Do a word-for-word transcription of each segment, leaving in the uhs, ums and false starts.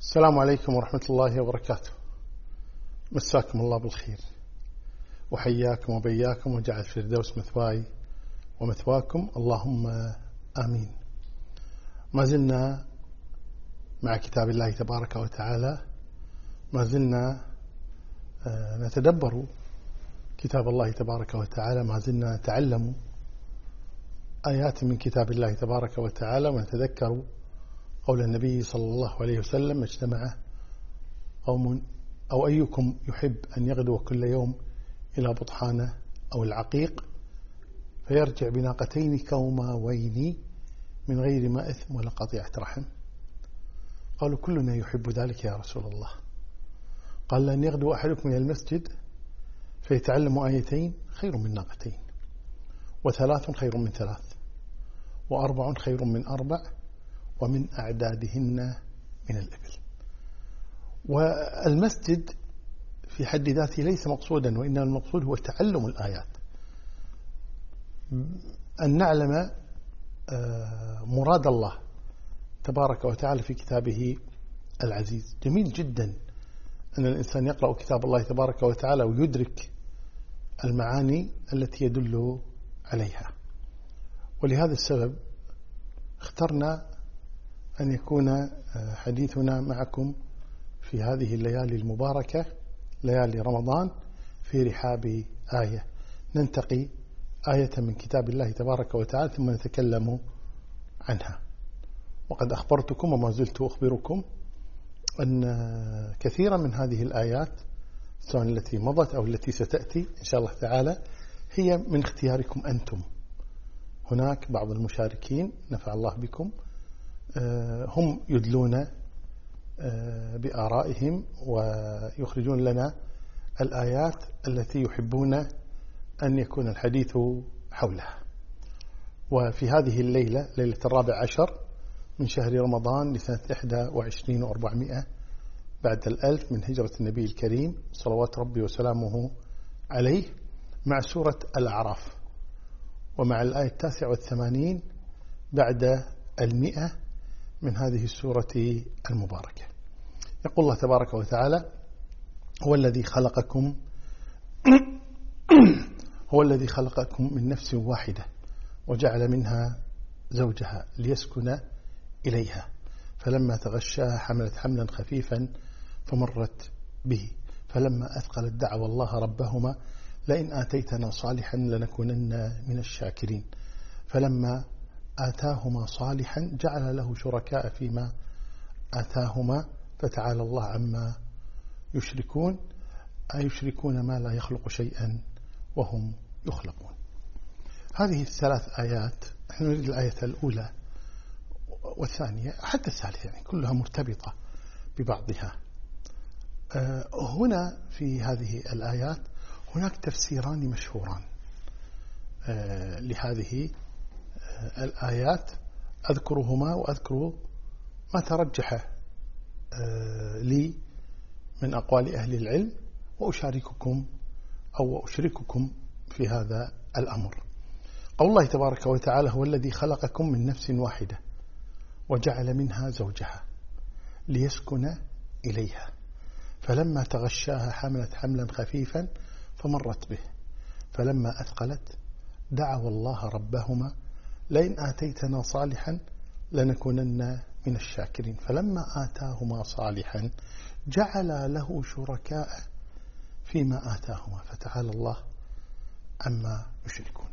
السلام عليكم ورحمة الله وبركاته. مساكم الله بالخير وحياكم وبياكم وجعل الفردوس مثواي ومثواكم اللهم آمين. ما زلنا مع كتاب الله تبارك وتعالى، ما زلنا نتدبر كتاب الله تبارك وتعالى، ما زلنا نتعلم آيات من كتاب الله تبارك وتعالى، ونتذكر قول النبي صلى الله عليه وسلم: اجتمع قوم أو أيكم يحب أن يغدو كل يوم إلى بطحانة أو العقيق فيرجع بناقتين كوماوين من غير ما إثم ولا قطيعة رحم. قالوا: كلنا يحب ذلك يا رسول الله. قال: لأن يغدو أحدكم إلى المسجد فيتعلم آيتين خير من ناقتين، وثلاث خير من ثلاث، وأربع خير من أربع، ومن أعدادهن من الإبل. والمسجد في حد ذاته ليس مقصودا، وإنما المقصود هو تعلم الآيات، أن نعلم مراد الله تبارك وتعالى في كتابه العزيز. جميل جدا أن الإنسان يقرأ كتاب الله تبارك وتعالى ويدرك المعاني التي يدل عليها. ولهذا السبب اخترنا أن يكون حديثنا معكم في هذه الليالي المباركة، ليالي رمضان، في رحاب آية، ننتقي آية من كتاب الله تبارك وتعالى ثم نتكلم عنها. وقد أخبرتكم وما زلت أخبركم أن كثيرا من هذه الآيات، سواء التي مضت أو التي ستأتي إن شاء الله تعالى، هي من اختياركم أنتم. هناك بعض المشاركين نفع الله بكم هم يدلون بآرائهم ويخرجون لنا الآيات التي يحبون أن يكون الحديث حولها. وفي هذه الليلة، ليلة الرابع عشر من شهر رمضان لسنة إحدى وعشرين وأربعمائة بعد الألف من هجرة النبي الكريم صلوات ربي وسلامه عليه، مع سورة الأعراف، ومع الآية التاسعة والثمانين بعد المئة من هذه السورة المباركة. يقول الله تبارك وتعالى: هو الذي خلقكم هو الذي خلقكم من نفس واحدة وجعل منها زوجها ليسكن إليها، فلما تغشاها حملت حملا خفيفا فمرت به، فلما أثقلت دعوا الله ربهما لئن آتيتنا صالحا لنكونن من الشاكرين، فلما آتاهما صالحا جعل له شركاء فيما آتاهما فتعالى الله عما يشركون، أيشركون ما لا يخلق شيئا وهم يخلقون. هذه الثلاث آيات، نحن نريد الآية الأولى والثانية حتى الثالثة، يعني كلها مرتبطة ببعضها. هنا في هذه الآيات هناك تفسيران مشهوران لهذه الآيات، أذكرهما وأذكر ما ترجح لي من أقوال أهل العلم، وأشارككم أو أشرككم في هذا الأمر. قول الله تبارك وتعالى: هو الذي خلقكم من نفس واحدة وجعل منها زوجها ليسكن إليها، فلما تغشاها حملت حملا خفيفا فمرت به، فلما أثقلت دعوا الله ربهما لئن آتيتنا صالحا لنكونن من الشاكرين، فلما آتاهما صالحا جعل له شركاء فيما آتاهما فتعالى الله عما يشركون.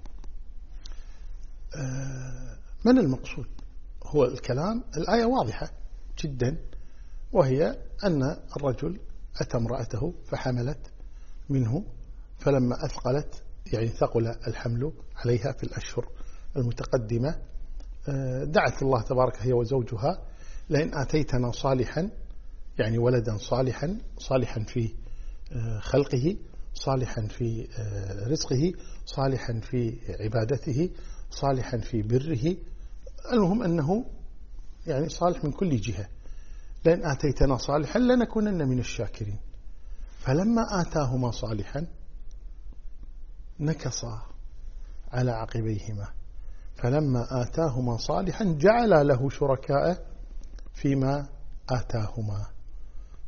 من المقصود؟ هو الكلام، الآية واضحة جدا، وهي أن الرجل أتى امرأته فحملت منه، فلما أثقلت يعني ثقل الحمل عليها في الأشهر المتقدمة، دعت الله تبارك هي وزوجها: لئن آتيتنا صالحا، يعني ولدا صالحا، صالحا في خلقه، صالحا في رزقه، صالحا في عبادته، صالحا في بره، المهم أنه يعني صالح من كل جهة. لئن آتيتنا صالحا لنكونن من الشاكرين، فلما آتاهما صالحا نكصا على عقبيهما، فلما آتاهما صالحا جعل له شركاء فيما آتاهما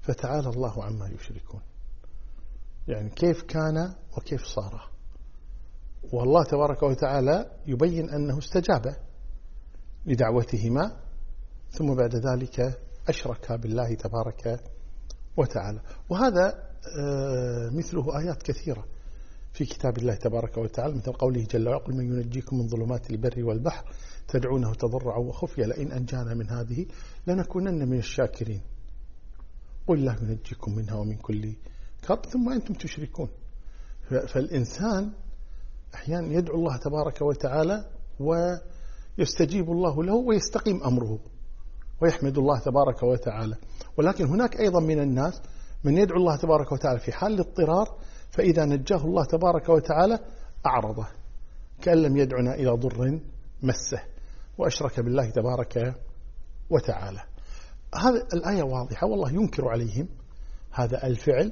فتعالى الله عما يشركون. يعني كيف كان وكيف صار. والله تبارك وتعالى يبين أنه استجاب لدعوتهما ثم بعد ذلك أشرك بالله تبارك وتعالى. وهذا مثله آيات كثيرة في كتاب الله تبارك وتعالى، مثل قوله جل وعلا: قل من ينجيكم من ظلمات البر والبحر تدعونه تضرعا وخفيا لئن أنجانا من هذه لنكونن من الشاكرين قل لا ينجيكم منها ومن كل كرب ثم أنتم تشركون. فالإنسان أحيانا يدعو الله تبارك وتعالى ويستجيب الله له ويستقيم أمره ويحمد الله تبارك وتعالى. ولكن هناك أيضا من الناس من يدعو الله تبارك وتعالى في حال الاضطرار، فإذا نجاه الله تبارك وتعالى أعرضه كأن لم يدعنا إلى ضر مسه وأشرك بالله تبارك وتعالى. هذه الآية واضحة، والله ينكر عليهم هذا الفعل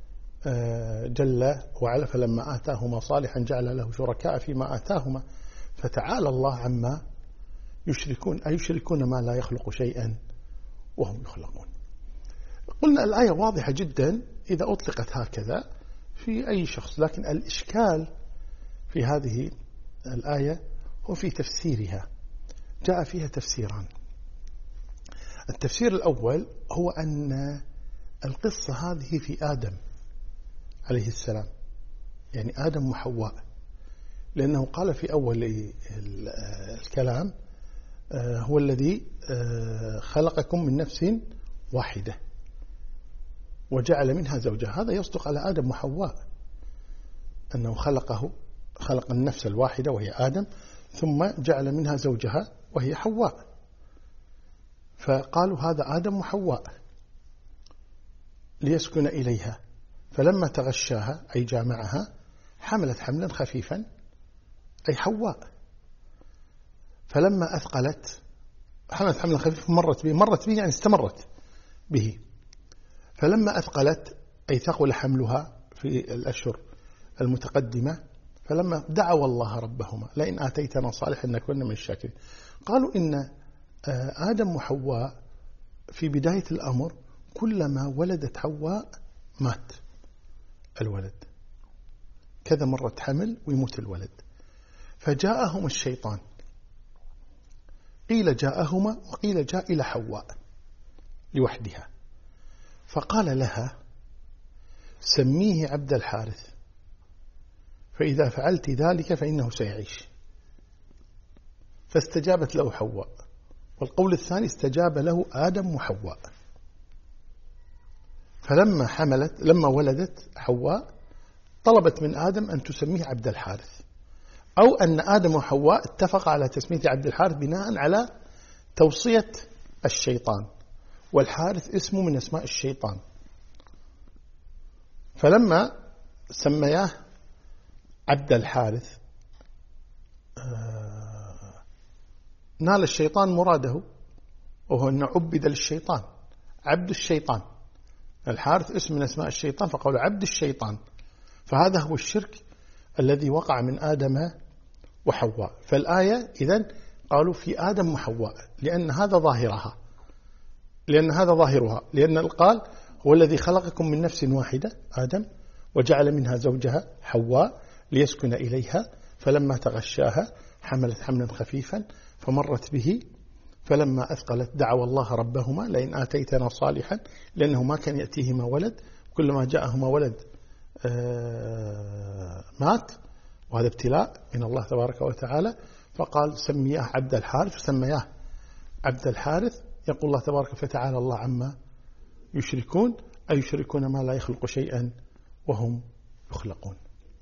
جل وعلا: فلما آتاهما صالحا جعل له شركاء فيما آتاهما فتعالى الله عما يشركون، أي يشركون ما لا يخلق شيئا وهم يخلقون. قلنا الآية واضحة جدا إذا أطلقت هكذا في أي شخص، لكن الإشكال في هذه الآية هو في تفسيرها. جاء فيها تفسيران. التفسير الأول هو أن القصة هذه في آدم عليه السلام، يعني آدم وحواء، لأنه قال في أول الكلام: هو الذي خلقكم من نفس واحدة وجعل منها زوجها. هذا يصدق على آدم وحواء، أنه خلقه خلق النفس الواحدة وهي آدم ثم جعل منها زوجها وهي حواء، فقالوا هذا آدم وحواء ليسكن إليها، فلما تغشاها أي جامعها حملت حملا خفيفا أي حواء، فلما أثقلت حملت حملا خفيفا مرت به مرت به يعني استمرت به، فلما أثقلت أي ثقل حملها في الأشهر المتقدمة، فلما دعوا الله ربهما لئن آتيتنا صالحا لنكون من الشاكرين. قالوا إن آدم وحواء في بداية الأمر كلما ولدت حواء مات الولد، كذا مرة حمل ويموت الولد، فجاءهم الشيطان، قيل جاءهما وقيل جاء إلى حواء لوحدها، فقال لها: سميه عبد الحارث فإذا فعلت ذلك فإنه سيعيش. فاستجابت له حواء. والقول الثاني استجاب له آدم وحواء. فلما حملت لما ولدت حواء طلبت من آدم أن تسميه عبد الحارث، أو أن آدم وحواء اتفق على تسمية عبد الحارث بناء على توصية الشيطان، والحارث اسمه من أسماء الشيطان. فلما سمياه عبد الحارث نال الشيطان مراده، وهو أن عبد للشيطان، عبد الشيطان. الحارث اسم من أسماء الشيطان، فقالوا عبد الشيطان. فهذا هو الشرك الذي وقع من آدم وحواء. فالآية إذن قالوا في آدم وحواء، لأن هذا ظاهرها لأن هذا ظاهرها لأن قال هو الذي خلقكم من نفس واحدة آدم وجعل منها زوجها حواء ليسكن إليها، فلما تغشاها حملت حملا خفيفا فمرت به، فلما أثقلت دعوا الله ربهما لئن آتيتنا صالحا، لأنه ما كان يأتيهما ولد، كلما جاءهما ولد مات، وهذا ابتلاء من الله تبارك وتعالى. فقال سمياه عبد الحارث، فسمياه عبد الحارث. يقول الله تبارك فتعالى الله عما يشركون، أي يشركون ما لا يخلق شيئا وهم يخلقون.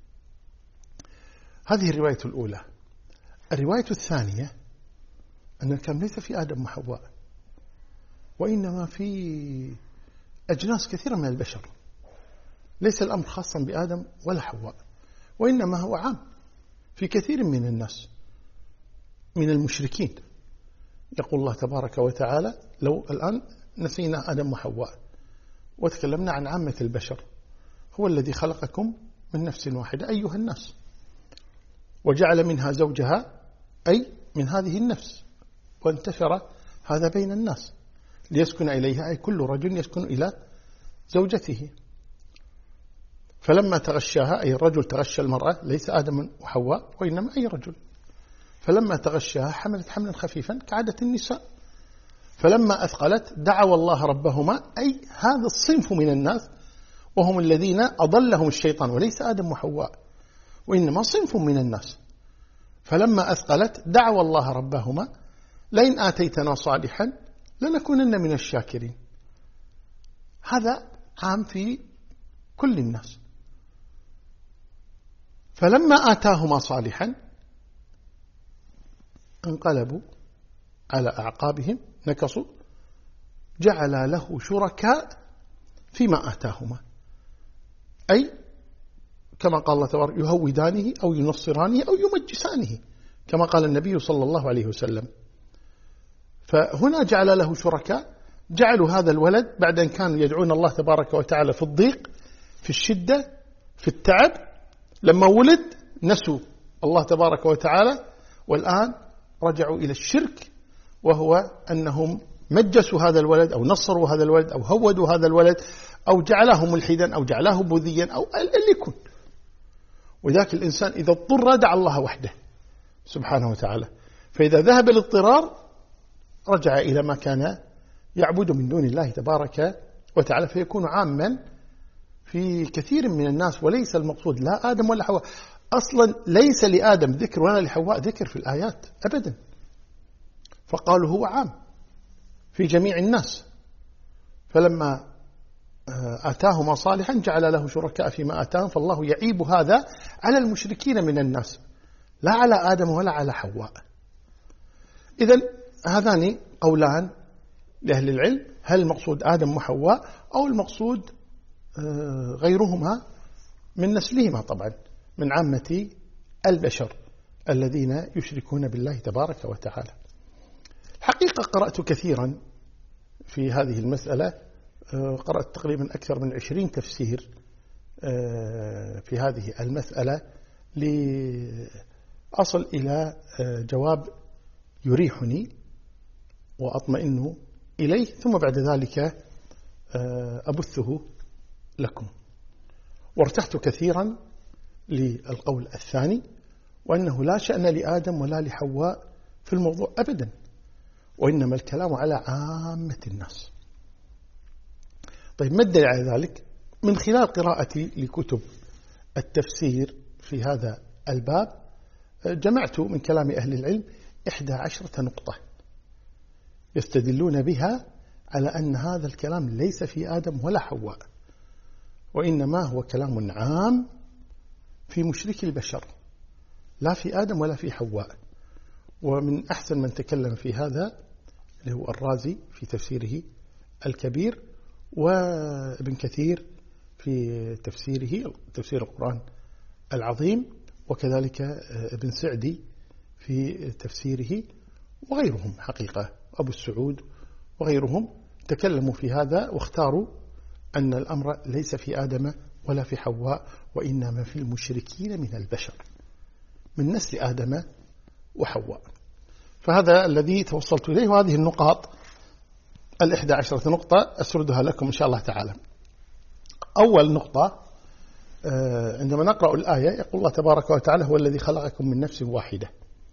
هذه الرواية الأولى. الرواية الثانية أن الكلام ليس في آدم وحواء، وإنما في أجناس كثيرة من البشر، ليس الأمر خاصا بآدم ولا حواء، وإنما هو عام في كثير من الناس من المشركين. يقول الله تبارك وتعالى لو الآن نسينا آدم وحواء وتكلمنا عن عامة البشر، هو الذي خلقكم من نفس واحدة أيها الناس وجعل منها زوجها أي من هذه النفس، وانتشر هذا بين الناس ليسكن إليها، أي كل رجل يسكن إلى زوجته. فلما تغشاها، أي الرجل تغشى المرأة، ليس آدم وحواء وإنما أي رجل، فلما تغشاها حملت حملا خفيفا كعادة النساء، فلما أثقلت دعوا الله ربهما، أي هذا الصنف من الناس وهم الذين أضلهم الشيطان، وليس آدم وحواء وإنما صنف من الناس. فلما أثقلت دعوا الله ربهما لئن آتيتنا صالحا لنكونن من الشاكرين. هذا عام في كل الناس. فلما آتاهما صالحا انقلبوا على أعقابهم نكصوا، جعل له شركاء فيما آتاهما، أي كما قال الله تبارك يهودانه أو ينصرانه أو يمجسانه، كما قال النبي صلى الله عليه وسلم. فهنا جعل له شركاء، جعلوا هذا الولد بعد أن كانوا يدعون الله تبارك وتعالى في الضيق، في الشدة، في التعب، لما ولد نسوا الله تبارك وتعالى، والآن رجعوا إلى الشرك، وهو أنهم مجسوا هذا الولد أو نصروا هذا الولد أو هودوا هذا الولد أو جعله ملحدا أو جعله بوذيا أو اللي يكون. وذاك الإنسان إذا اضطر دعا الله وحده سبحانه وتعالى، فإذا ذهب الاضطرار رجع إلى ما كان يعبد من دون الله تبارك وتعالى، فيكون عاما في كثير من الناس. وليس المقصود لا آدم ولا حواء، أصلا ليس لآدم ذكر ولا لحواء ذكر في الآيات أبدا، فقالوا هو عام في جميع الناس. فلما آتاهما صالحا جعل له شركاء فيما آتاهم، فالله يعيب هذا على المشركين من الناس، لا على آدم ولا على حواء. إذن هذان قولان لأهل العلم، هل المقصود آدم وحواء أو المقصود غيرهما من نسلهما، طبعا من عامة البشر الذين يشركون بالله تبارك وتعالى. حقيقة قرأت كثيرا في هذه المسألة، قرأت تقريبا أكثر من عشرين تفسير في هذه المسألة لأصل إلى جواب يريحني وأطمئن إليه، ثم بعد ذلك أبثه لكم. وارتحت كثيرا للقول الثاني، وأنه لا شأن لآدم ولا لحواء في الموضوع أبدا، وإنما الكلام على عامة الناس. طيب، ما الدليل على ذلك؟ من خلال قراءتي لكتب التفسير في هذا الباب جمعت من كلام أهل العلم إحدى عشرة نقطة يستدلون بها على أن هذا الكلام ليس في آدم ولا حواء، وإنما هو كلام عام في مشرك البشر، لا في آدم ولا في حواء. ومن أحسن من تكلم في هذا اللي هو الرازي في تفسيره الكبير، وابن كثير في تفسيره تفسير القرآن العظيم، وكذلك ابن سعدي في تفسيره، وغيرهم حقيقة أبو السعود وغيرهم تكلموا في هذا، واختاروا أن الأمر ليس في آدم ولا في حواء، وإنما في المشركين من البشر من نسل آدم وحواء. فهذا الذي توصلت إليه، وهذه النقاط الإحدى عشرة نقطة أسردها لكم إن شاء الله تعالى. أول نقطة، عندما نقرأ الآية يقول الله تبارك وتعالى هو الذي خلقكم من نفس واحدة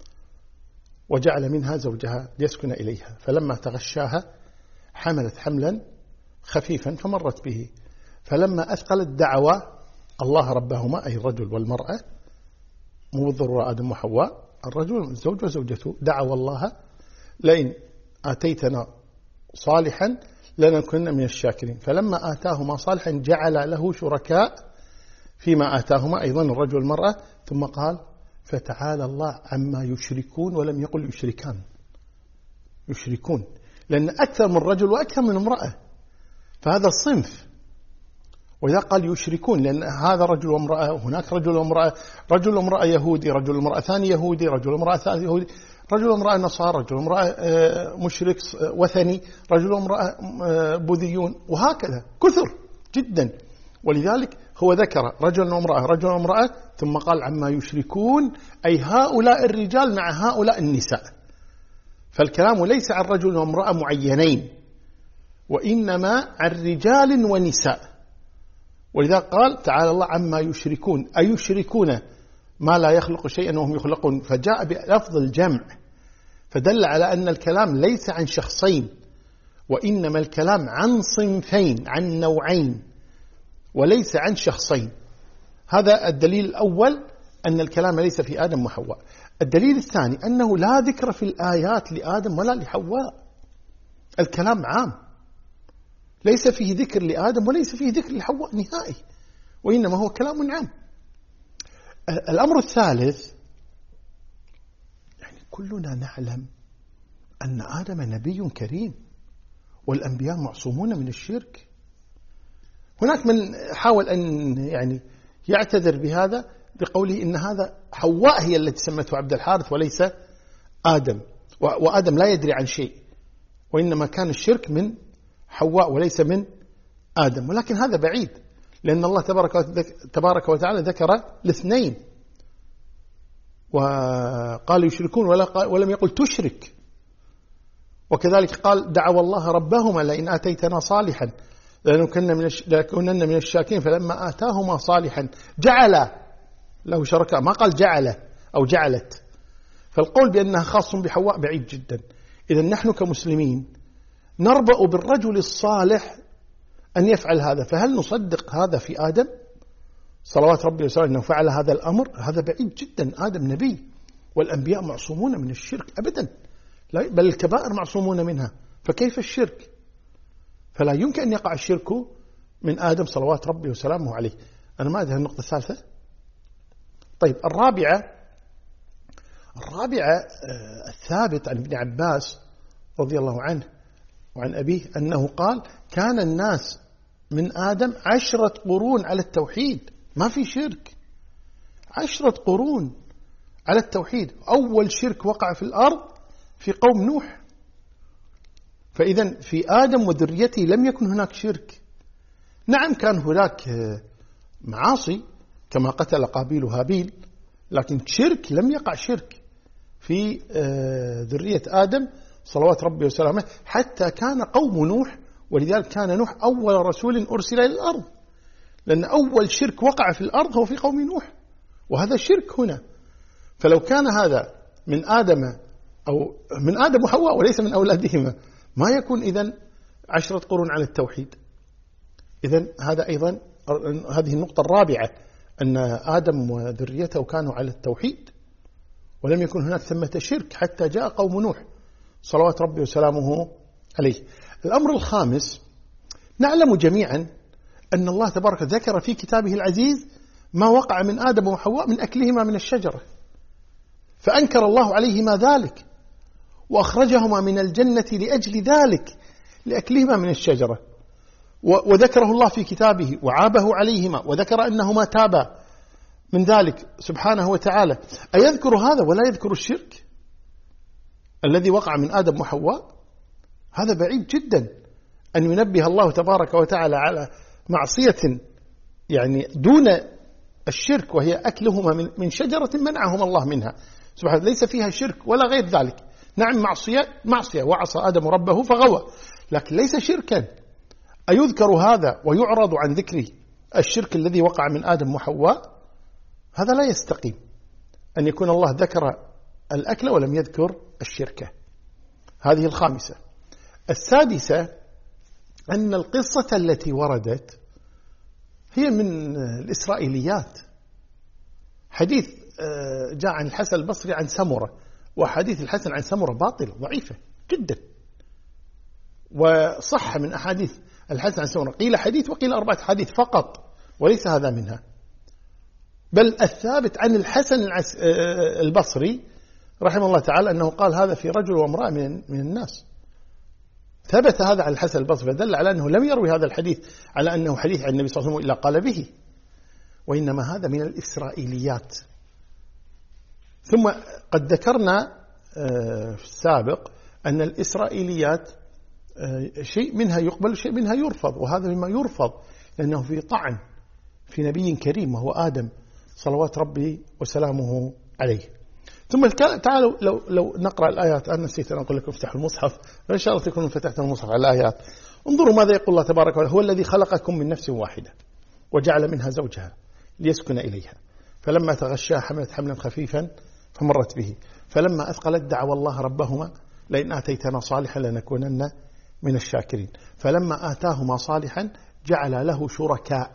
وجعل منها زوجها ليسكن إليها، فلما تغشاها حملت حملا خفيفا فمرت به، فلما أثقلت دعوا الله ربهما، أي الرجل والمرأة، مو بالضرورة آدم وحواء، الرجل الزوج وزوجته، دعوا الله لئن آتيتنا صالحا لنكن من الشاكرين، فلما آتاهما صالحا جعل له شركاء فيما آتاهما، أيضا الرجل والمرأة، ثم قال فتعالى الله عما يشركون، ولم يقل يشركان، يشركون، لأن أكثر من رجل وأكثر من امرأة، فهذا الصنف. وإذا قال يشركون لأن هذا رجل وامرأة وهناك رجل وامرأة، رجل وامرأة يهودي، رجل وامرأة ثاني يهودي، رجل وامرأة ثالث يهودي، رجل وامرأة نصارى، رجل وامرأة مشرك وثني، رجل وامرأة بوذيون، وهكذا كثر جدا. ولذلك هو ذكر رجل وامرأة رجل وامرأة، ثم قال عما يشركون، أي هؤلاء الرجال مع هؤلاء النساء. فالكلام ليس عن رجل وامرأة معينين، وإنما عن رجال ونساء. ولذا قال تعالى الله عما يشركون، أيشركون ما لا يخلق شيئا وهم يخلقون، فجاء بلفظ الجمع فدل على أن الكلام ليس عن شخصين، وإنما الكلام عن صنفين، عن نوعين، وليس عن شخصين. هذا الدليل الأول، أن الكلام ليس في آدم وحواء. الدليل الثاني أنه لا ذكر في الآيات لآدم ولا لحواء، الكلام عام، ليس فيه ذكر لآدم وليس فيه ذكر لحواء نهائي، وإنما هو كلام عام. الأمر الثالث، يعني كلنا نعلم أن آدم نبي كريم والأنبياء معصومون من الشرك. هناك من حاول أن يعني يعتذر بهذا بقوله إن هذا حواء هي التي سمته عبد الحارث وليس آدم، وآدم لا يدري عن شيء، وإنما كان الشرك من حواء وليس من آدم. ولكن هذا بعيد، لأن الله تبارك وتعالى ذكر الاثنين وقال يشركون ولم يقل تشرك. وكذلك قال دعوا الله ربهما لئن آتيتنا صالحا لنكونن من الشاكرين، فلما آتاهما صالحا جعل له شركاء، ما قال جعل أو جعلت. فالقول بأنها خاص بحواء بعيد جدا. إذا نحن كمسلمين نربأ بالرجل الصالح أن يفعل هذا، فهل نصدق هذا في آدم صلوات ربي وسلامه أنه فعل هذا الأمر؟ هذا بعيد جدا. آدم نبي والأنبياء معصومون من الشرك أبدا، بل الكبائر معصومون منها، فكيف الشرك؟ فلا يمكن أن يقع الشرك من آدم صلوات ربي وسلامه عليه. أنا ما أدري النقطة الثالثة. طيب الرابعة، الرابعة الثابت عن ابن عباس رضي الله عنه وعن أبيه أنه قال كان الناس من آدم عشرة قرون على التوحيد، ما في شرك، عشرة قرون على التوحيد. أول شرك وقع في الأرض في قوم نوح، فإذا في آدم وذريته لم يكن هناك شرك. نعم كان هناك معاصي كما قتل قابيل وهابيل، لكن شرك لم يقع شرك في ذرية آدم صلوات ربي وسلامه، حتى كان قوم نوح، ولذلك كان نوح أول رسول أرسل إلى الأرض، لأن أول شرك وقع في الأرض هو في قوم نوح، وهذا شرك هنا. فلو كان هذا من آدم أو من آدم وحواء وليس من أولادهما، ما يكون إذن عشرة قرون على التوحيد. إذن هذا أيضا هذه النقطة الرابعة، أن آدم وذريته كانوا على التوحيد ولم يكن هناك ثمة شرك حتى جاء قوم نوح صلوات ربي وسلامه عليه. الأمر الخامس، نعلم جميعا أن الله تبارك ذكر في كتابه العزيز ما وقع من آدم وحواء من أكلهما من الشجرة، فأنكر الله عليهما ذلك وأخرجهما من الجنة لأجل ذلك، لأكلهما من الشجرة، وذكره الله في كتابه وعابه عليهما، وذكر أنهما تابا من ذلك سبحانه وتعالى. أيذكر هذا ولا يذكر الشرك الذي وقع من آدم وحواء؟ هذا بعيد جدا أن ينبه الله تبارك وتعالى على معصية يعني دون الشرك، وهي أكلهما من شجرة منعهما الله منها سبحانه، ليس فيها شرك ولا غير ذلك. نعم معصية معصية وعصى آدم ربه فغوى، لكن ليس شركا. أيذكر هذا ويعرض عن ذكر الشرك الذي وقع من آدم وحواء؟ هذا لا يستقيم، أن يكون الله ذكر الأكل ولم يذكر الشركة. هذه الخامسة. السادسة، أن القصة التي وردت هي من الإسرائيليات. حديث جاء عن الحسن البصري عن سمرة، وحديث الحسن عن سمرة باطل ضعيفة جدا، وصح من أحاديث الحسن عن سمرة قيل حديث وقيل أربعة حديث فقط، وليس هذا منها. بل الثابت عن الحسن البصري رحمه الله تعالى أنه قال هذا في رجل وامرأة من الناس. ثبت هذا عن الحسن البصري، فدل على أنه لم يروي هذا الحديث على أنه حديث عن النبي صلى الله عليه وسلم إلا قال به، وإنما هذا من الإسرائيليات. ثم قد ذكرنا في السابق أن الإسرائيليات شيء منها يقبل وشيء منها يرفض، وهذا مما يرفض لأنه في طعن في نبي كريم وهو آدم صلوات ربي وسلامه عليه. ثم تعالوا لو, لو نقرأ الآيات. أنا نسيت أن أقول لكم افتحوا المصحف، فإن شاء الله تكونوا فتحتوا المصحف على الآيات. انظروا ماذا يقول الله تبارك وتعالى: هو الذي خلقكم من نفس واحدة وجعل منها زوجها ليسكن إليها فلما تغشاها حملت حملا خفيفا فمرت به فلما أثقلت دعوا الله ربهما لئن آتيتنا صالحا لنكونن من الشاكرين فلما آتاهما صالحا جعل له شركاء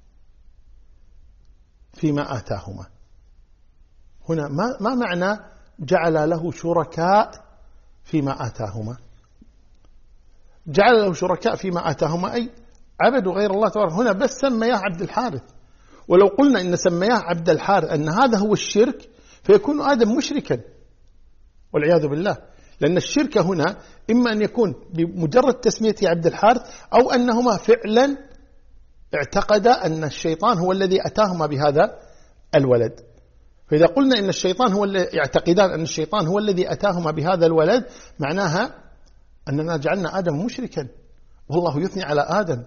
فيما آتاهما. هنا ما, ما معنى جعل له شركاء فيما آتاهما؟ جعل له شركاء فيما آتاهما أي عبدوا غير الله تبارك. هنا بس سمياه عبد الحارث، ولو قلنا إن سمياه عبد الحارث أن هذا هو الشرك فيكون آدم مشركا والعياذ بالله، لأن الشرك هنا إما أن يكون بمجرد تسميته عبد الحارث أو أنهما فعلا اعتقد أن الشيطان هو الذي أتاهما بهذا الولد. فإذا قلنا إن الشيطان هو الذي يعتقدان أن الشيطان هو الذي أتاهما بهذا الولد معناها أننا جعلنا آدم مشركا، والله يثني على آدم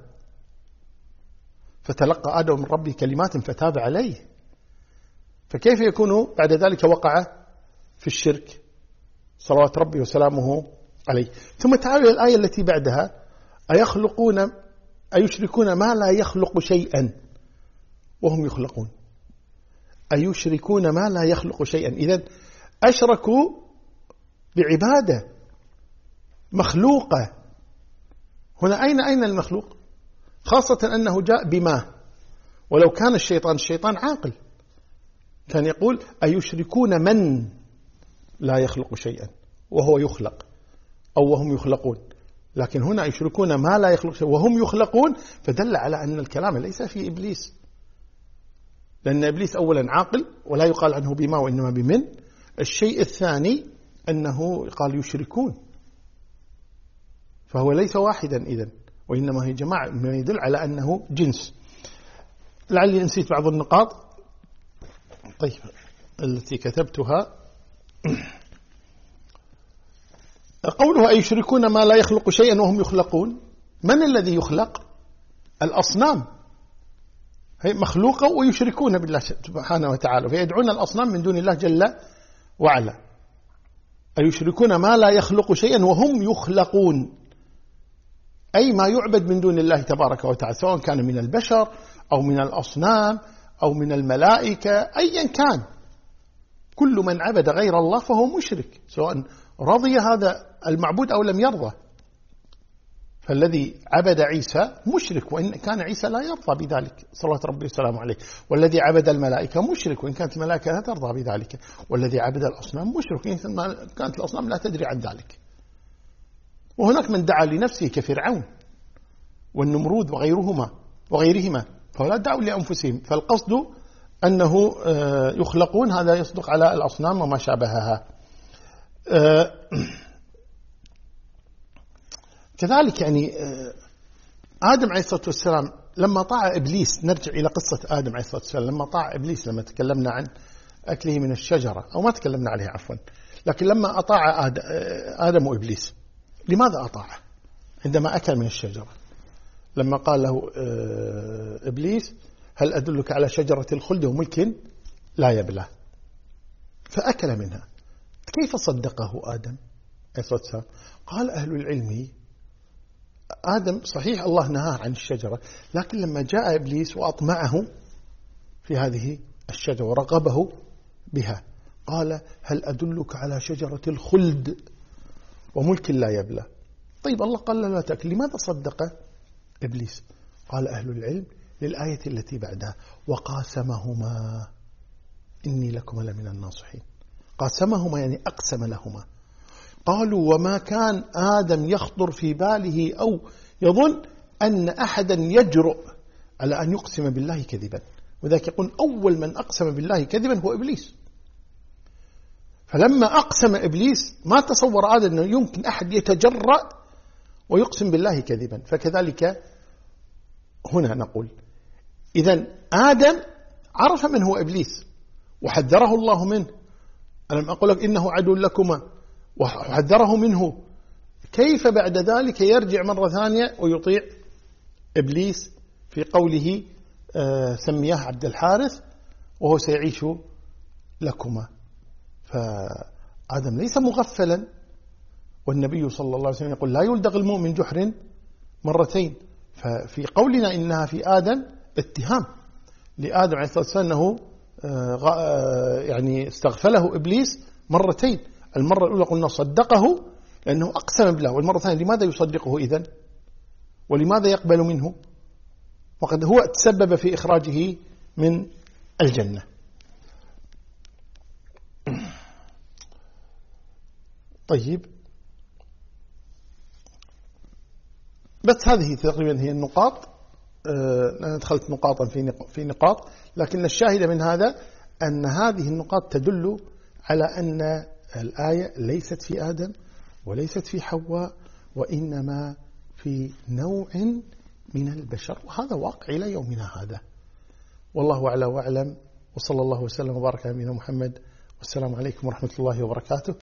فتلقى آدم من ربه كلمات فتاب عليه، فكيف يكون بعد ذلك وقع في الشرك صلوات ربي وسلامه عليه. ثم تعالوا الآية التي بعدها: أيخلقون أيشركون ما لا يخلق شيئا وهم يخلقون. أيشركون ما لا يخلق شيئا، إذن أشركوا بعبادة مخلوقة. هنا أين أين المخلوق؟ خاصة أنه جاء بما، ولو كان الشيطان الشيطان عاقل كان يقول أيشركون من لا يخلق شيئا وهو يخلق أو وهم يخلقون، لكن هنا يشركون ما لا يخلق شيئا وهم يخلقون، فدل على أن الكلام ليس في إبليس، لأن إبليس أولا عاقل ولا يقال عنه بما وإنما بمن. الشيء الثاني أنه قال يشركون، فهو ليس واحدا إذن، وإنما هي جماعة، ما يدل على أنه جنس. لعلي نسيت بعض النقاط طيب التي كتبتها. قوله أيشركون ما لا يخلق شيئا وهم يخلقون، من الذي يخلق؟ الأصنام هي مخلوقة ويشركون بالله سبحانه وتعالى، فيدعون الأصنام من دون الله جل وعلا. أيشركون ما لا يخلق شيئا وهم يخلقون، أي ما يعبد من دون الله تبارك وتعالى، سواء كان من البشر أو من الأصنام أو من الملائكة، أيا كان كل من عبد غير الله فهو مشرك، سواء رضي هذا المعبود أو لم يرضى. فالذي عبد عيسى مشرك وإن كان عيسى لا يرضى بذلك صلوات ربي وسلامه عليه، والذي عبد الملائكة مشرك وإن كانت الملائكة لا ترضى بذلك، والذي عبد الأصنام مشرك وإن كانت الأصنام لا تدري عن ذلك. وهناك من دعا لنفسه كفرعون والنمرود وغيرهما وغيرهما، فلا دعوا لأنفسهم، فالقصد أنه يخلقون، هذا يصدق على الأصنام وما شابهها. كذلك يعني آدم عليه الصلاة والسلام لما طاع إبليس، نرجع إلى قصة آدم عليه الصلاة والسلام لما طاع إبليس، لما تكلمنا عن أكله من الشجرة أو ما تكلمنا عليه عفوا، لكن لما أطاع آدم وإبليس، لماذا أطاعه عندما أكل من الشجرة؟ لما قال له إبليس هل أدلك على شجرة الخلد وملك لا يبلى، فأكل منها. كيف صدقه آدم عليه الصلاة والسلام؟ قال أهل العلم آدم صحيح الله نهاه عن الشجرة، لكن لما جاء إبليس وأطمعه في هذه الشجرة ورغبه بها قال هل أدلك على شجرة الخلد وملك لا يبلى. طيب الله قال لا تأكل، لماذا صدق إبليس؟ قال أهل العلم للآية التي بعدها وقاسمهما إني لكما لمن الناصحين. قاسمهما يعني أقسم لهما. قالوا وما كان آدم يخطر في باله أو يظن أن أحدا يجرؤ على أن يقسم بالله كذبا، وذلك يقول أول من أقسم بالله كذبا هو إبليس. فلما أقسم إبليس ما تصور آدم أنه يمكن أحد يتجرأ ويقسم بالله كذبا. فكذلك هنا نقول إذن آدم عرف من هو إبليس وحذره الله منه، ألم أقول لك إنه عدو لكما وحذره منه، كيف بعد ذلك يرجع مرة ثانية ويطيع إبليس في قوله آه سمياه عبد الحارث وهو سيعيش لكما؟ فآدم ليس مغفلا، والنبي صلى الله عليه وسلم يقول لا يلدغ المؤمن جحر مرتين. ففي قولنا إنها في آدم اتهام لآدم عليه الصلاة والسلام أنه يعني استغفله إبليس مرتين. المرة الأولى قلنا صدقه لأنه أقسم بالله، والمرة الثانية لماذا يصدقه إذن؟ ولماذا يقبل منه؟ وقد هو تسبب في إخراجه من الجنة. طيب، بس هذه تقريبا هي النقاط. أنا دخلت نقاطا في نقاط، لكن الشاهد من هذا أن هذه النقاط تدل على أن الآية ليست في آدم وليست في حواء، وإنما في نوع من البشر، وهذا واقع إلى يومنا هذا. والله أعلى وأعلم، وصلى الله وسلم وبارك على نبينا محمد، والسلام عليكم ورحمة الله وبركاته.